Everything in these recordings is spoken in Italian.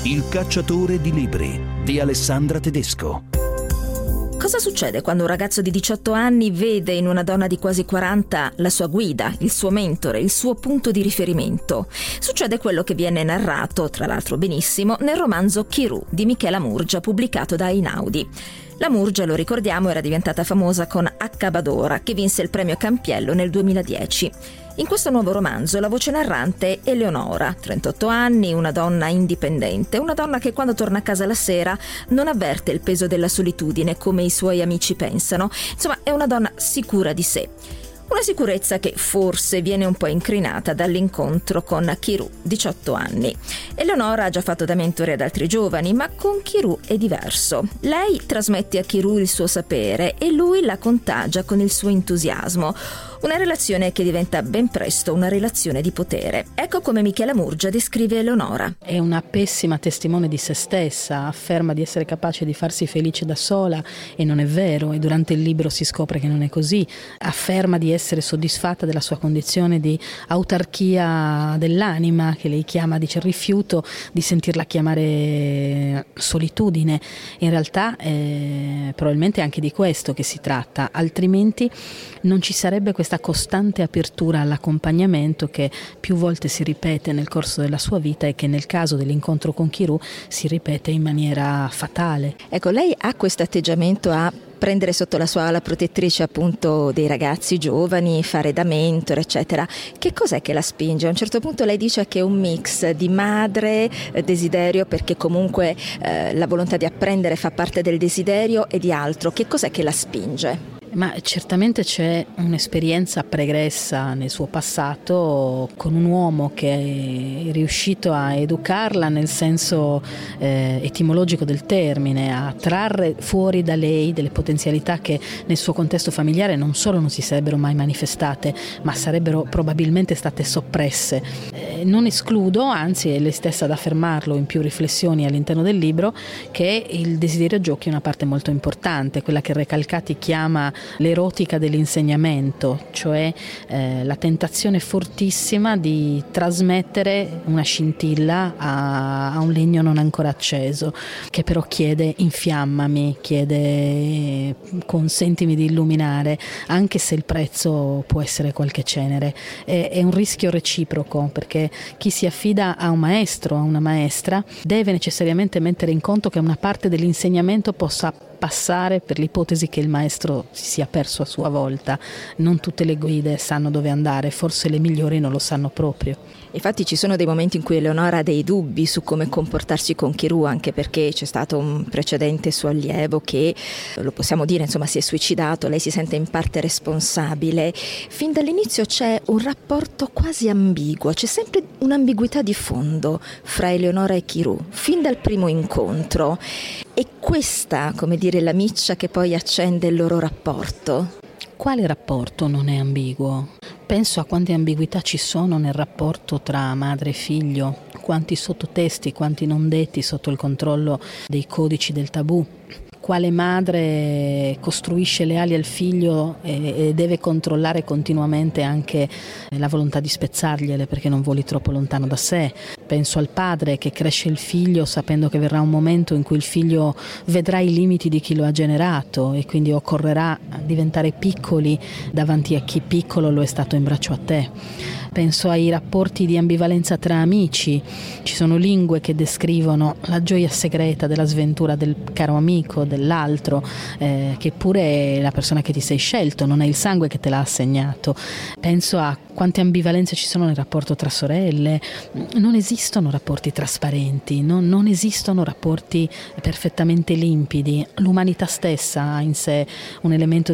Il cacciatore di libri di Alessandra Tedesco. Cosa succede quando un ragazzo di 18 anni vede in una donna di quasi 40 la sua guida, il suo mentore, il suo punto di riferimento? Succede quello che viene narrato, tra l'altro benissimo, nel romanzo Chiru di Michela Murgia, pubblicato da Einaudi. La Murgia, lo ricordiamo, era diventata famosa con Accabadora, che vinse il premio Campiello nel 2010. In questo nuovo romanzo la voce narrante è Eleonora, 38 anni, una donna indipendente, una donna che quando torna a casa la sera non avverte il peso della solitudine come i suoi amici pensano. Insomma, è una donna sicura di sé. Una sicurezza che forse viene un po' incrinata dall'incontro con Chiru, 18 anni. Eleonora ha già fatto da mentore ad altri giovani, ma con Chiru è diverso. Lei trasmette a Chiru il suo sapere e lui la contagia con il suo entusiasmo. Una relazione che diventa ben presto una relazione di potere. Ecco come Michela Murgia descrive Eleonora. È una pessima testimone di se stessa, afferma di essere capace di farsi felice da sola e non è vero, e durante il libro si scopre che non è così. Afferma di essere soddisfatta della sua condizione di autarchia dell'anima, che lei chiama, dice, il rifiuto di sentirla chiamare solitudine. In realtà probabilmente è anche di questo che si tratta, altrimenti non ci sarebbe questa costante apertura all'accompagnamento che più volte si ripete nel corso della sua vita e che nel caso dell'incontro con Chiru si ripete in maniera fatale. Ecco, lei ha questo atteggiamento a prendere sotto la sua ala protettrice appunto dei ragazzi giovani, fare da mentore, eccetera. Che cos'è che la spinge? A un certo punto lei dice che è un mix di madre, desiderio, perché comunque la volontà di apprendere fa parte del desiderio, e di altro. Che cos'è che la spinge? Ma certamente c'è un'esperienza pregressa nel suo passato con un uomo che è riuscito a educarla nel senso etimologico del termine, a trarre fuori da lei delle potenzialità che nel suo contesto familiare non solo non si sarebbero mai manifestate, ma sarebbero probabilmente state soppresse. Non escludo, anzi è lei stessa ad affermarlo in più riflessioni all'interno del libro, che il desiderio giochi una parte molto importante, quella che Recalcati chiama l'erotica dell'insegnamento, cioè la tentazione fortissima di trasmettere una scintilla a un legno non ancora acceso, che però chiede infiammami, chiede consentimi di illuminare, anche se il prezzo può essere qualche cenere. È un rischio reciproco, perché chi si affida a un maestro, a una maestra, deve necessariamente mettere in conto che una parte dell'insegnamento possa passare per l'ipotesi che il maestro si sia perso a sua volta. Non tutte le guide sanno dove andare, forse le migliori non lo sanno proprio. Infatti ci sono dei momenti in cui Eleonora ha dei dubbi su come comportarsi con Chiru, anche perché c'è stato un precedente suo allievo che, lo possiamo dire, insomma, si è suicidato, lei si sente in parte responsabile. Fin dall'inizio c'è un rapporto quasi ambiguo, c'è sempre un'ambiguità di fondo fra Eleonora e Chiru, fin dal primo incontro. E questa, come dire, la miccia che poi accende il loro rapporto. Quale rapporto non è ambiguo? Penso a quante ambiguità ci sono nel rapporto tra madre e figlio, quanti sottotesti, quanti non detti sotto il controllo dei codici del tabù. Quale madre costruisce le ali al figlio e deve controllare continuamente anche la volontà di spezzargliele perché non voli troppo lontano da sé. Penso al padre che cresce il figlio sapendo che verrà un momento in cui il figlio vedrà i limiti di chi lo ha generato e quindi occorrerà diventare piccoli davanti a chi piccolo lo è stato in braccio a te. Penso ai rapporti di ambivalenza tra amici. Ci sono lingue che descrivono la gioia segreta della sventura del caro amico, dell'altro, che pure è la persona che ti sei scelto, non è il sangue che te l'ha assegnato. Penso a quante ambivalenze ci sono nel rapporto tra sorelle. Non esistono rapporti trasparenti, non esistono rapporti perfettamente limpidi. L'umanità stessa ha in sé un elemento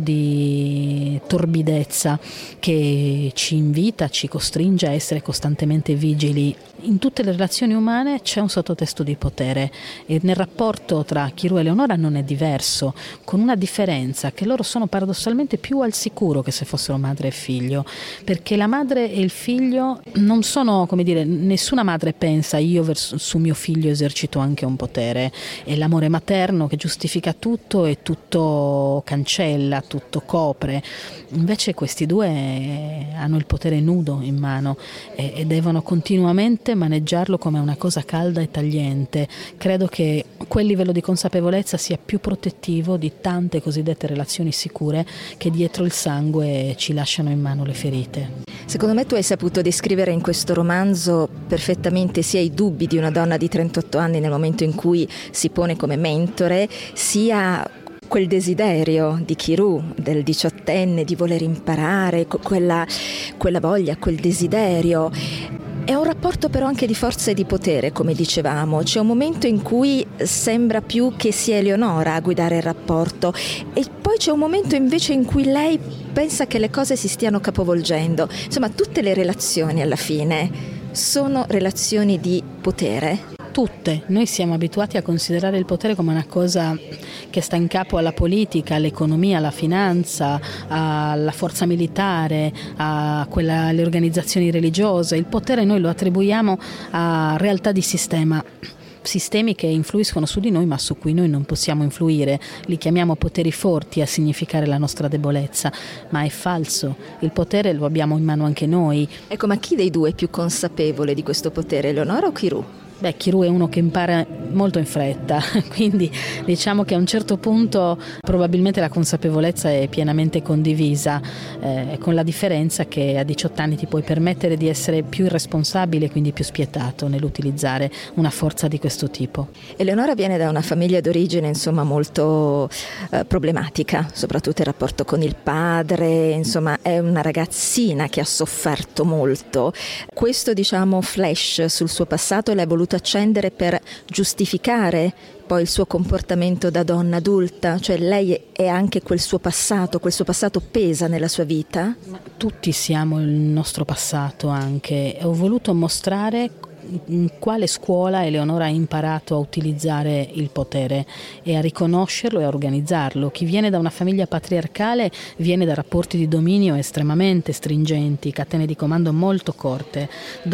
di torbidezza che ci invita, ci costringe a essere costantemente vigili. In tutte le relazioni umane c'è un sottotesto di potere e nel rapporto tra Chiru e Eleonora non è diverso, con una differenza, che loro sono paradossalmente più al sicuro che se fossero madre e figlio, perché la madre e il figlio non sono, come dire, nessuna madre madre pensa: io su mio figlio esercito anche un potere, è l'amore materno che giustifica tutto e tutto cancella, tutto copre. Invece questi due hanno il potere nudo in mano e devono continuamente maneggiarlo come una cosa calda e tagliente. Credo che quel livello di consapevolezza sia più protettivo di tante cosiddette relazioni sicure che dietro il sangue ci lasciano in mano le ferite. Secondo me tu hai saputo descrivere in questo romanzo perfettamente sia i dubbi di una donna di 38 anni nel momento in cui si pone come mentore, sia quel desiderio di Chiru, del 18enne, di voler imparare, quella voglia, quel desiderio. È un rapporto però anche di forza e di potere, come dicevamo. C'è un momento in cui sembra più che sia Eleonora a guidare il rapporto e poi c'è un momento invece in cui lei pensa che le cose si stiano capovolgendo. Insomma, tutte le relazioni alla fine sono relazioni di potere. Tutte. Noi siamo abituati a considerare il potere come una cosa che sta in capo alla politica, all'economia, alla finanza, alla forza militare, alle organizzazioni religiose. Il potere noi lo attribuiamo a realtà di sistemi che influiscono su di noi ma su cui noi non possiamo influire. Li chiamiamo poteri forti a significare la nostra debolezza, ma è falso. Il potere lo abbiamo in mano anche noi. Ecco, ma chi dei due è più consapevole di questo potere, Eleonora o Chiru? Chiru è uno che impara molto in fretta, quindi diciamo che a un certo punto probabilmente la consapevolezza è pienamente condivisa, con la differenza che a 18 anni ti puoi permettere di essere più irresponsabile e quindi più spietato nell'utilizzare una forza di questo tipo. Eleonora viene da una famiglia d'origine molto problematica, soprattutto il rapporto con il padre, insomma è una ragazzina che ha sofferto molto. Questo flash sul suo passato l'ha voluto accendere per giustificare poi il suo comportamento da donna adulta, cioè lei è anche quel suo passato pesa nella sua vita? Tutti siamo il nostro passato anche. Ho voluto mostrare in quale scuola Eleonora ha imparato a utilizzare il potere e a riconoscerlo e a organizzarlo. Chi viene da una famiglia patriarcale viene da rapporti di dominio estremamente stringenti, catene di comando molto corte,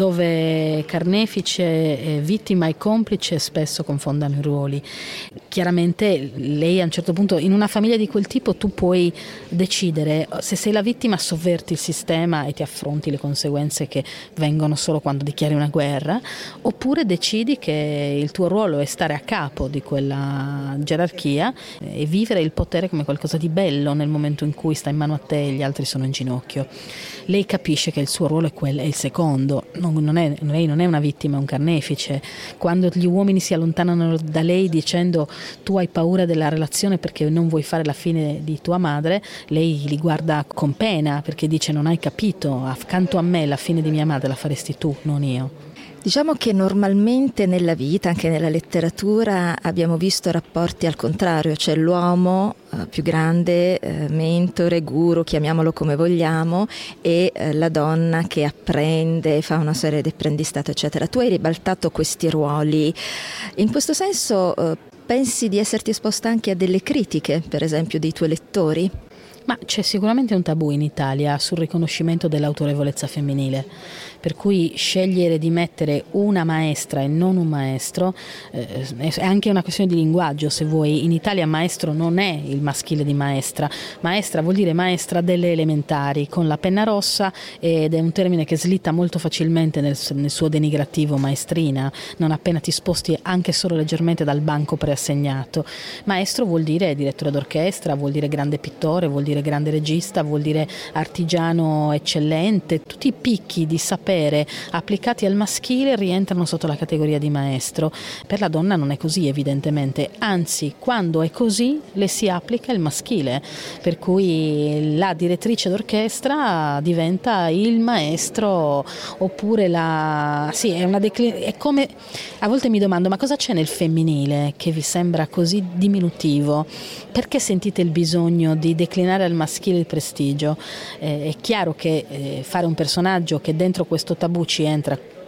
dove carnefice, vittima e complice spesso confondano i ruoli. Chiaramente lei a un certo punto, in una famiglia di quel tipo, tu puoi decidere se sei la vittima, sovverti il sistema e ti affronti le conseguenze che vengono solo quando dichiari una guerra, oppure decidi che il tuo ruolo è stare a capo di quella gerarchia e vivere il potere come qualcosa di bello nel momento in cui sta in mano a te e gli altri sono in ginocchio. Lei capisce che il suo ruolo è il secondo, lei non è una vittima, è un carnefice. Quando gli uomini si allontanano da lei dicendo tu hai paura della relazione perché non vuoi fare la fine di tua madre, lei li guarda con pena perché dice non hai capito, accanto a me la fine di mia madre la faresti tu, non io. Diciamo che normalmente nella vita, anche nella letteratura, abbiamo visto rapporti al contrario, cioè l'uomo più grande, mentore, guru, chiamiamolo come vogliamo, e la donna che apprende, fa una serie di apprendistato, eccetera. Tu hai ribaltato questi ruoli. In questo senso pensi di esserti esposta anche a delle critiche, per esempio, dei tuoi lettori? Ma c'è sicuramente un tabù in Italia sul riconoscimento dell'autorevolezza femminile, per cui scegliere di mettere una maestra e non un maestro è anche una questione di linguaggio, se vuoi. In Italia maestro non è il maschile di maestra. Maestra vuol dire maestra delle elementari, con la penna rossa, ed è un termine che slitta molto facilmente nel suo denigrativo maestrina, non appena ti sposti anche solo leggermente dal banco preassegnato. Maestro vuol dire direttore d'orchestra, vuol dire grande pittore, vuol dire grande regista, vuol dire artigiano eccellente. Tutti i picchi di sapere applicati al maschile rientrano sotto la categoria di maestro. Per la donna non è così, evidentemente, anzi quando è così le si applica il maschile, per cui la direttrice d'orchestra diventa il maestro, oppure è come, a volte mi domando, ma cosa c'è nel femminile che vi sembra così diminutivo? Perché sentite il bisogno di declinare al maschile il prestigio? È chiaro che fare un personaggio che dentro questo tabù ci entra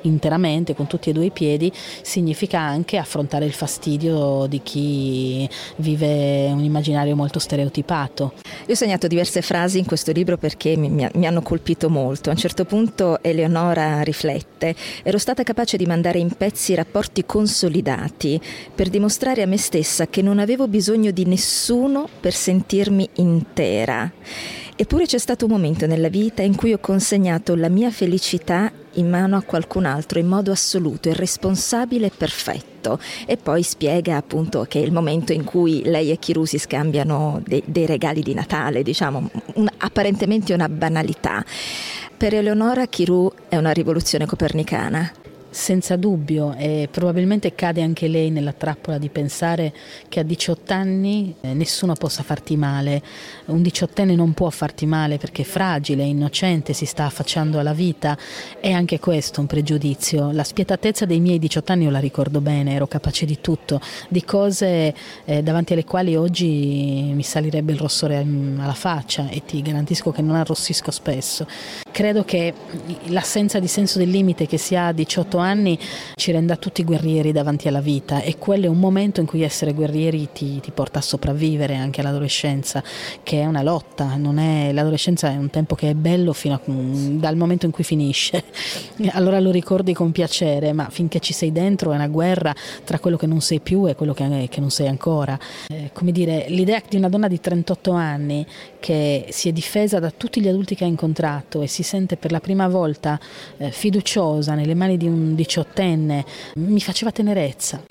interamente, con tutti e due i piedi, significa anche affrontare il fastidio di chi vive un immaginario molto stereotipato. Io ho segnato diverse frasi in questo libro perché mi hanno colpito molto. A un certo punto Eleonora riflette: ero stata capace di mandare in pezzi rapporti consolidati per dimostrare a me stessa che non avevo bisogno di nessuno per sentirmi intera. Eppure c'è stato un momento nella vita in cui ho consegnato la mia felicità in mano a qualcun altro in modo assoluto, irresponsabile e perfetto. E poi spiega appunto che è il momento in cui lei e Chiru si scambiano dei regali di Natale, diciamo, apparentemente una banalità. Per Eleonora Chiru è una rivoluzione copernicana. Senza dubbio, e probabilmente cade anche lei nella trappola di pensare che a 18 anni nessuno possa farti male. Un 18enne non può farti male perché è fragile, innocente, si sta affacciando alla vita. È anche questo un pregiudizio. La spietatezza dei miei 18 anni io la ricordo bene, ero capace di tutto, di cose davanti alle quali oggi mi salirebbe il rossore alla faccia, e ti garantisco che non arrossisco spesso. Credo che l'assenza di senso del limite che si ha a 18 anni ci renda tutti guerrieri davanti alla vita, e quello è un momento in cui essere guerrieri ti porta a sopravvivere anche all'adolescenza, che è una lotta. L'adolescenza è un tempo che è bello dal momento in cui finisce, allora lo ricordi con piacere, ma finché ci sei dentro è una guerra tra quello che non sei più e quello che non sei ancora. Come dire, l'idea di una donna di 38 anni che si è difesa da tutti gli adulti che ha incontrato e si sente per la prima volta fiduciosa nelle mani di un 18enne mi faceva tenerezza,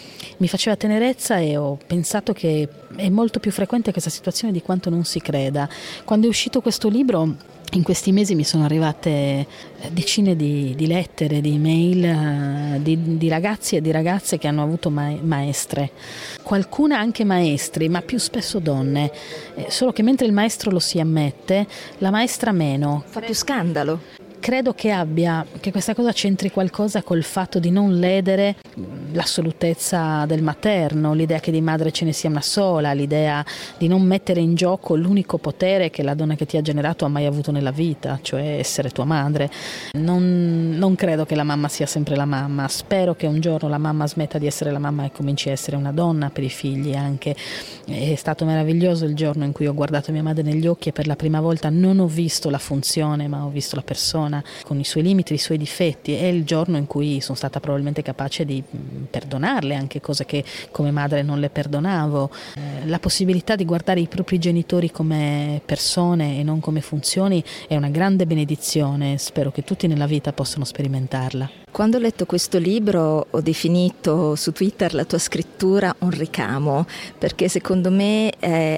e ho pensato che è molto più frequente questa situazione di quanto non si creda. Quando è uscito questo libro, in questi mesi mi sono arrivate decine di lettere, di email di ragazzi e di ragazze che hanno avuto maestre, qualcuna anche maestri, ma più spesso donne, solo che mentre il maestro lo si ammette, la maestra meno. Fa più scandalo. Credo che questa cosa c'entri qualcosa col fatto di non ledere l'assolutezza del materno, l'idea che di madre ce ne sia una sola, l'idea di non mettere in gioco l'unico potere che la donna che ti ha generato ha mai avuto nella vita, cioè essere tua madre. Non credo che la mamma sia sempre la mamma, spero che un giorno la mamma smetta di essere la mamma e cominci a essere una donna per i figli anche. È stato meraviglioso il giorno in cui ho guardato mia madre negli occhi e per la prima volta non ho visto la funzione, ma ho visto la persona con i suoi limiti, i suoi difetti. È il giorno in cui sono stata probabilmente capace di perdonarle anche cose che come madre non le perdonavo. La possibilità di guardare i propri genitori come persone e non come funzioni è una grande benedizione, spero che tutti nella vita possano sperimentarla. Quando ho letto questo libro ho definito su Twitter la tua scrittura un ricamo, perché secondo me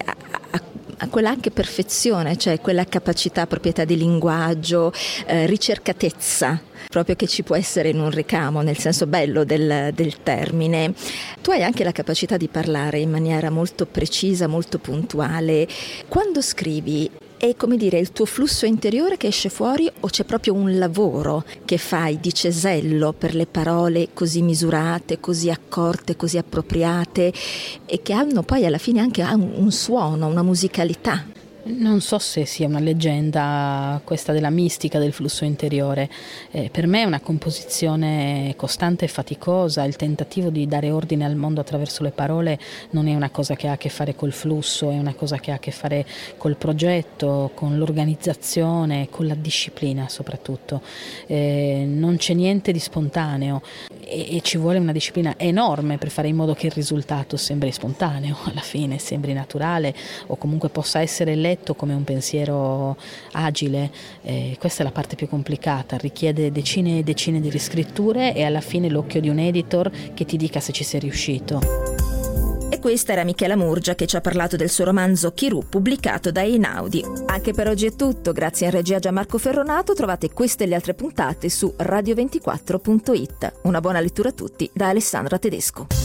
ha quella anche perfezione, cioè quella capacità, proprietà di linguaggio, ricercatezza, proprio che ci può essere in un ricamo, nel senso bello del termine. Tu hai anche la capacità di parlare in maniera molto precisa, molto puntuale. Quando scrivi, è come dire il tuo flusso interiore che esce fuori, o c'è proprio un lavoro che fai di cesello per le parole così misurate, così accorte, così appropriate e che hanno poi alla fine anche un suono, una musicalità? Non so se sia una leggenda questa della mistica del flusso interiore. Per me è una composizione costante e faticosa. Il tentativo di dare ordine al mondo attraverso le parole non è una cosa che ha a che fare col flusso, è una cosa che ha a che fare col progetto, con l'organizzazione, con la disciplina soprattutto. Non c'è niente di spontaneo e ci vuole una disciplina enorme per fare in modo che il risultato sembri spontaneo, alla fine sembri naturale o comunque possa essere letto come un pensiero agile. Questa è la parte più complicata, richiede decine e decine di riscritture e alla fine l'occhio di un editor che ti dica se ci sei riuscito. E questa era Michela Murgia che ci ha parlato del suo romanzo Chiru, pubblicato da Einaudi. Anche per oggi è tutto, grazie in regia Gianmarco Ferronato. Trovate queste e le altre puntate su radio24.it. Una buona lettura a tutti da Alessandra Tedesco.